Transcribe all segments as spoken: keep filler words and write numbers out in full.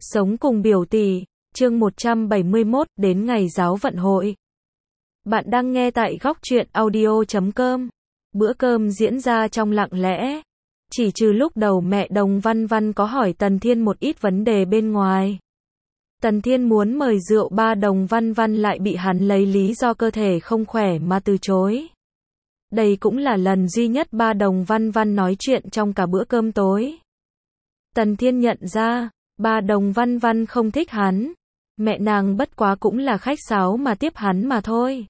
Sống cùng biểu tỷ, chương một trăm bảy mươi mốt, đến ngày giáo vận hội. Bạn đang nghe tại góc truyện audio chấm com. Bữa cơm diễn ra trong lặng lẽ. Chỉ trừ lúc đầu mẹ Đồng Văn Văn có hỏi Tần Thiên một ít vấn đề bên ngoài. Tần Thiên muốn mời rượu, ba Đồng Văn Văn lại bị hắn lấy lý do cơ thể không khỏe mà từ chối. Đây cũng là lần duy nhất ba Đồng Văn Văn nói chuyện trong cả bữa cơm tối. Tần Thiên nhận ra, ba Đồng Văn Văn không thích hắn. Mẹ nàng bất quá cũng là khách sáo mà tiếp hắn mà thôi.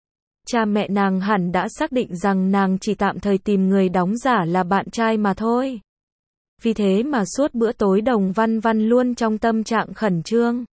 Cha mẹ nàng hẳn đã xác định rằng nàng chỉ tạm thời tìm người đóng giả là bạn trai mà thôi. Vì thế mà suốt bữa tối Đồng Văn Văn luôn trong tâm trạng khẩn trương.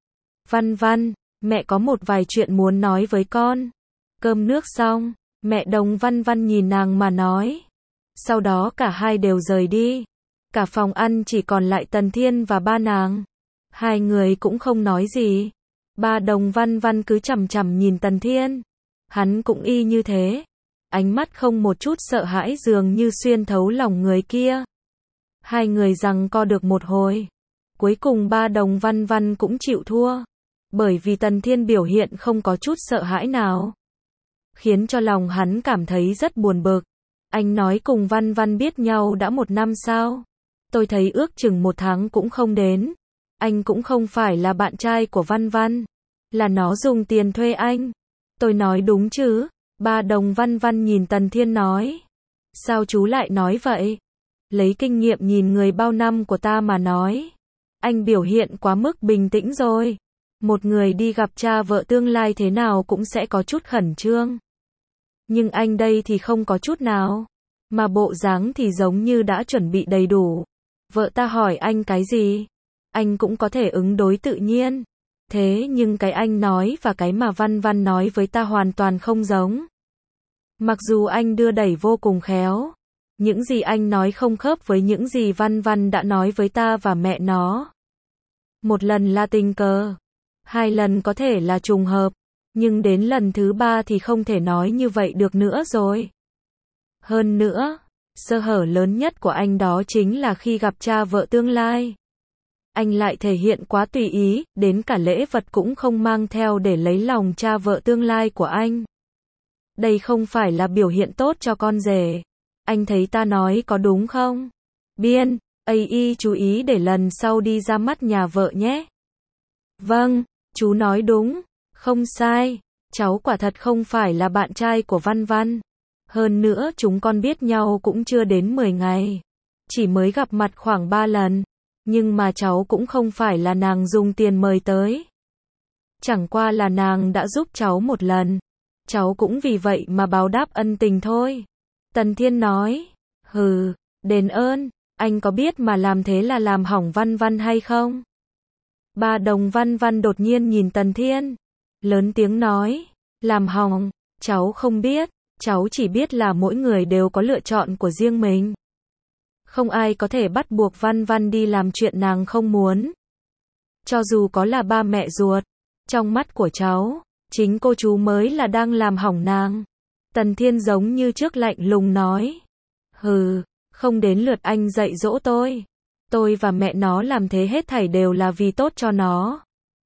Văn Văn, mẹ có một vài chuyện muốn nói với con. Cơm nước xong, mẹ Đồng Văn Văn nhìn nàng mà nói. Sau đó cả hai đều rời đi. Cả phòng ăn chỉ còn lại Tần Thiên và ba nàng. Hai người cũng không nói gì. Ba Đồng Văn Văn cứ chằm chằm nhìn Tần Thiên. Hắn cũng y như thế. Ánh mắt không một chút sợ hãi, dường như xuyên thấu lòng người kia. Hai người giằng co được một hồi. Cuối cùng ba Đồng Văn Văn cũng chịu thua. Bởi vì Tần Thiên biểu hiện không có chút sợ hãi nào. Khiến cho lòng hắn cảm thấy rất buồn bực. Anh nói cùng Văn Văn biết nhau đã một năm sao? Tôi thấy ước chừng một tháng cũng không đến. Anh cũng không phải là bạn trai của Văn Văn. Là nó dùng tiền thuê anh. Tôi nói đúng chứ? Ba Đồng Văn Văn nhìn Tần Thiên nói. Sao chú lại nói vậy? Lấy kinh nghiệm nhìn người bao năm của ta mà nói. Anh biểu hiện quá mức bình tĩnh rồi. Một người đi gặp cha vợ tương lai thế nào cũng sẽ có chút khẩn trương. Nhưng anh đây thì không có chút nào. Mà bộ dáng thì giống như đã chuẩn bị đầy đủ. Vợ ta hỏi anh cái gì? Anh cũng có thể ứng đối tự nhiên. Thế nhưng cái anh nói và cái mà Văn Văn nói với ta hoàn toàn không giống. Mặc dù anh đưa đẩy vô cùng khéo. Những gì anh nói không khớp với những gì Văn Văn đã nói với ta và mẹ nó. Một lần là tình cờ. Hai lần có thể là trùng hợp. Nhưng đến lần thứ ba thì không thể nói như vậy được nữa rồi. Hơn nữa, sơ hở lớn nhất của anh đó chính là khi gặp cha vợ tương lai. Anh lại thể hiện quá tùy ý, đến cả lễ vật cũng không mang theo để lấy lòng cha vợ tương lai của anh. Đây không phải là biểu hiện tốt cho con rể. Anh thấy ta nói có đúng không? Biên, ây y chú ý để lần sau đi ra mắt nhà vợ nhé. Vâng, chú nói đúng, không sai. Cháu quả thật không phải là bạn trai của Văn Văn. Hơn nữa chúng con biết nhau cũng chưa đến mười ngày. Chỉ mới gặp mặt khoảng ba lần. Nhưng mà cháu cũng không phải là nàng dùng tiền mời tới. Chẳng qua là nàng đã giúp cháu một lần. Cháu cũng vì vậy mà báo đáp ân tình thôi. Tần Thiên nói. Hừ, đền ơn, anh có biết mà làm thế là làm hỏng Văn Văn hay không? Ba Đồng Văn Văn đột nhiên nhìn Tần Thiên. Lớn tiếng nói. Làm hỏng, cháu không biết. Cháu chỉ biết là mỗi người đều có lựa chọn của riêng mình. Không ai có thể bắt buộc Văn Văn đi làm chuyện nàng không muốn. Cho dù có là ba mẹ ruột. Trong mắt của cháu, chính cô chú mới là đang làm hỏng nàng. Tần Thiên giống như trước lạnh lùng nói. Hừ, không đến lượt anh dạy dỗ tôi. Tôi và mẹ nó làm thế hết thảy đều là vì tốt cho nó.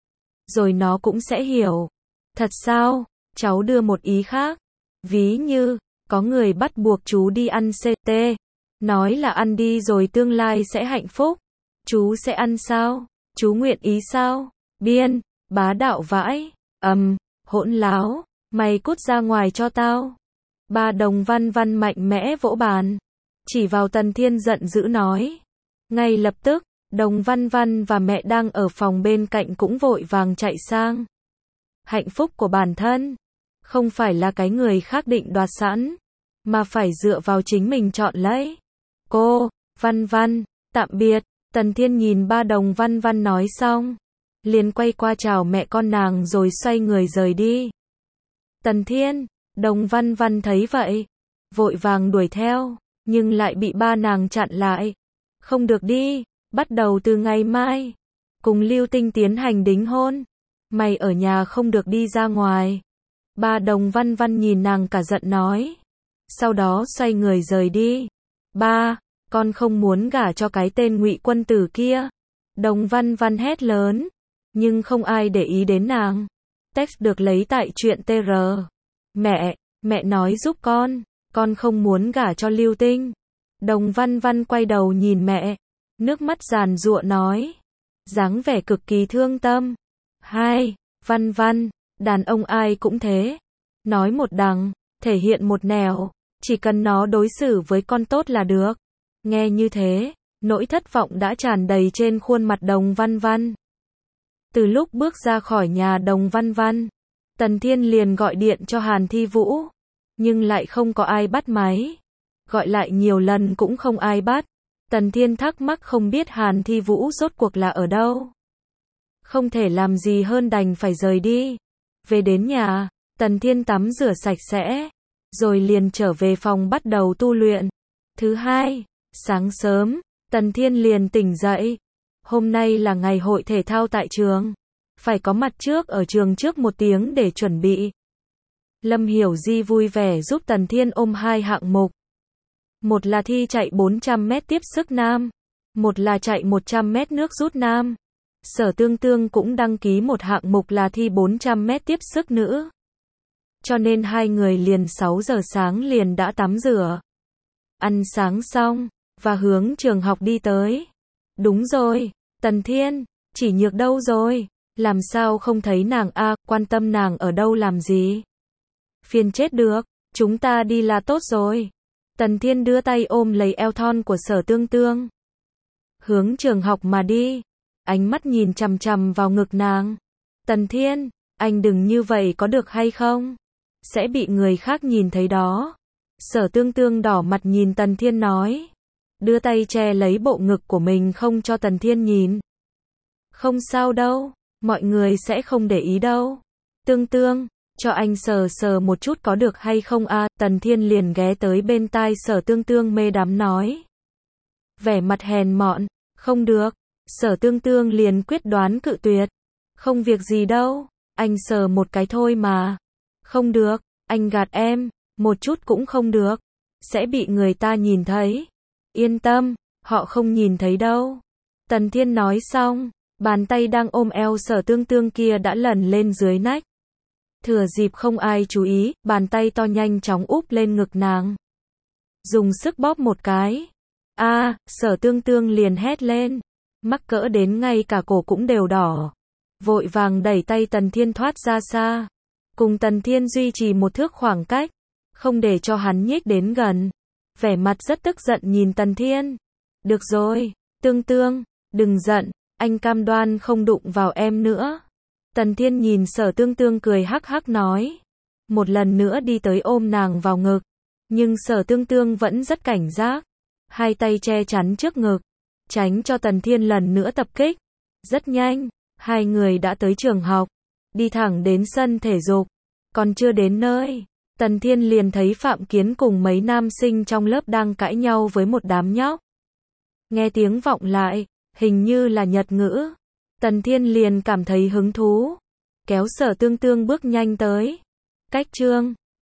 Rồi nó cũng sẽ hiểu. Thật sao? Cháu đưa một ý khác. Ví như, có người bắt buộc chú đi ăn xê tê. Nói là ăn đi rồi tương lai sẽ hạnh phúc. Chú sẽ ăn sao? Chú nguyện ý sao? Biên, bá đạo vãi. Ầm, um, hỗn láo. Mày cút ra ngoài cho tao. Ba Đồng Văn Văn mạnh mẽ vỗ bàn. Chỉ vào Tần Thiên giận dữ nói. Ngay lập tức, Đồng Văn Văn và mẹ đang ở phòng bên cạnh cũng vội vàng chạy sang. Hạnh phúc của bản thân. Không phải là cái người khác định đoạt sẵn. Mà phải dựa vào chính mình chọn lấy. Cô, Văn Văn, tạm biệt. Tần Thiên nhìn ba Đồng Văn Văn nói xong. Liền quay qua chào mẹ con nàng rồi xoay người rời đi. Tần Thiên, Đồng Văn Văn thấy vậy. Vội vàng đuổi theo. Nhưng lại bị ba nàng chặn lại. Không được đi. Bắt đầu từ ngày mai. Cùng Lưu Tinh tiến hành đính hôn. Mày ở nhà không được đi ra ngoài. Ba Đồng Văn Văn nhìn nàng cả giận nói. Sau đó xoay người rời đi. Ba, con không muốn gả cho cái tên Ngụy Quân Tử kia. Đồng Văn Văn hét lớn, nhưng không ai để ý đến nàng. Text được lấy tại truyện tê rờ. Mẹ, mẹ nói giúp con, con không muốn gả cho Lưu Tinh. Đồng Văn Văn quay đầu nhìn mẹ, nước mắt giàn giụa nói, dáng vẻ cực kỳ thương tâm. Hai, Văn Văn, đàn ông ai cũng thế. Nói một đằng, thể hiện một nẻo, chỉ cần nó đối xử với con tốt là được. Nghe như thế, nỗi thất vọng đã tràn đầy trên khuôn mặt Đồng Văn Văn. Từ lúc bước ra khỏi nhà Đồng Văn Văn, Tần Thiên liền gọi điện cho Hàn Thi Vũ, nhưng lại không có ai bắt máy. Gọi lại nhiều lần cũng không ai bắt. Tần Thiên thắc mắc không biết Hàn Thi Vũ rốt cuộc là ở đâu. Không thể làm gì hơn đành phải rời đi. Về đến nhà, Tần Thiên tắm rửa sạch sẽ, rồi liền trở về phòng bắt đầu tu luyện. Thứ hai, sáng sớm, Tần Thiên liền tỉnh dậy. Hôm nay là ngày hội thể thao tại trường. Phải có mặt trước ở trường trước một tiếng để chuẩn bị. Lâm Hiểu Di vui vẻ giúp Tần Thiên ôm hai hạng mục. Một là thi chạy bốn trăm mét tiếp sức nam. Một là chạy một trăm mét nước rút nam. Sở Tương Tương cũng đăng ký một hạng mục là thi bốn trăm mét tiếp sức nữ. Cho nên hai người liền sáu giờ sáng liền đã tắm rửa. Ăn sáng xong, và hướng trường học đi tới. Đúng rồi, Tần Thiên, Chỉ Nhược đâu rồi? Làm sao không thấy nàng a, à, quan tâm nàng ở đâu làm gì? Phiền chết được, chúng ta đi là tốt rồi. Tần Thiên đưa tay ôm lấy eo thon của Sở Tương Tương. Hướng trường học mà đi. Ánh mắt nhìn chằm chằm vào ngực nàng. Tần Thiên, anh đừng như vậy có được hay không? Sẽ bị người khác nhìn thấy đó. Sở Tương Tương đỏ mặt nhìn Tần Thiên nói. Đưa tay che lấy bộ ngực của mình không cho Tần Thiên nhìn. Không sao đâu, mọi người sẽ không để ý đâu. Tương Tương, cho anh sờ sờ một chút có được hay không a? À? Tần Thiên liền ghé tới bên tai Sở Tương Tương mê đắm nói. Vẻ mặt hèn mọn, không được. Sở Tương Tương liền quyết đoán cự tuyệt. Không việc gì đâu, anh sờ một cái thôi mà. Không được, anh gạt em, một chút cũng không được. Sẽ bị người ta nhìn thấy. Yên tâm, họ không nhìn thấy đâu. Tần Thiên nói xong, bàn tay đang ôm eo Sở Tương Tương kia đã lần lên dưới nách. Thừa dịp không ai chú ý, bàn tay to nhanh chóng úp lên ngực nàng. Dùng sức bóp một cái. A, à, Sở Tương Tương liền hét lên. Mắc cỡ đến ngay cả cổ cũng đều đỏ. Vội vàng đẩy tay Tần Thiên thoát ra xa. Cùng Tần Thiên duy trì một thước khoảng cách. Không để cho hắn nhích đến gần. Vẻ mặt rất tức giận nhìn Tần Thiên. Được rồi, Tương Tương, đừng giận, anh cam đoan không đụng vào em nữa. Tần Thiên nhìn Sở Tương Tương cười hắc hắc nói. Một lần nữa đi tới ôm nàng vào ngực. Nhưng Sở Tương Tương vẫn rất cảnh giác. Hai tay che chắn trước ngực. Tránh cho Tần Thiên lần nữa tập kích. Rất nhanh, hai người đã tới trường học. Đi thẳng đến sân thể dục. Còn chưa đến nơi, Tần Thiên liền thấy Phạm Kiến cùng mấy nam sinh trong lớp đang cãi nhau với một đám nhóc. Nghe tiếng vọng lại, hình như là Nhật ngữ. Tần Thiên liền cảm thấy hứng thú. Kéo Sở Tương Tương bước nhanh tới. Cách chương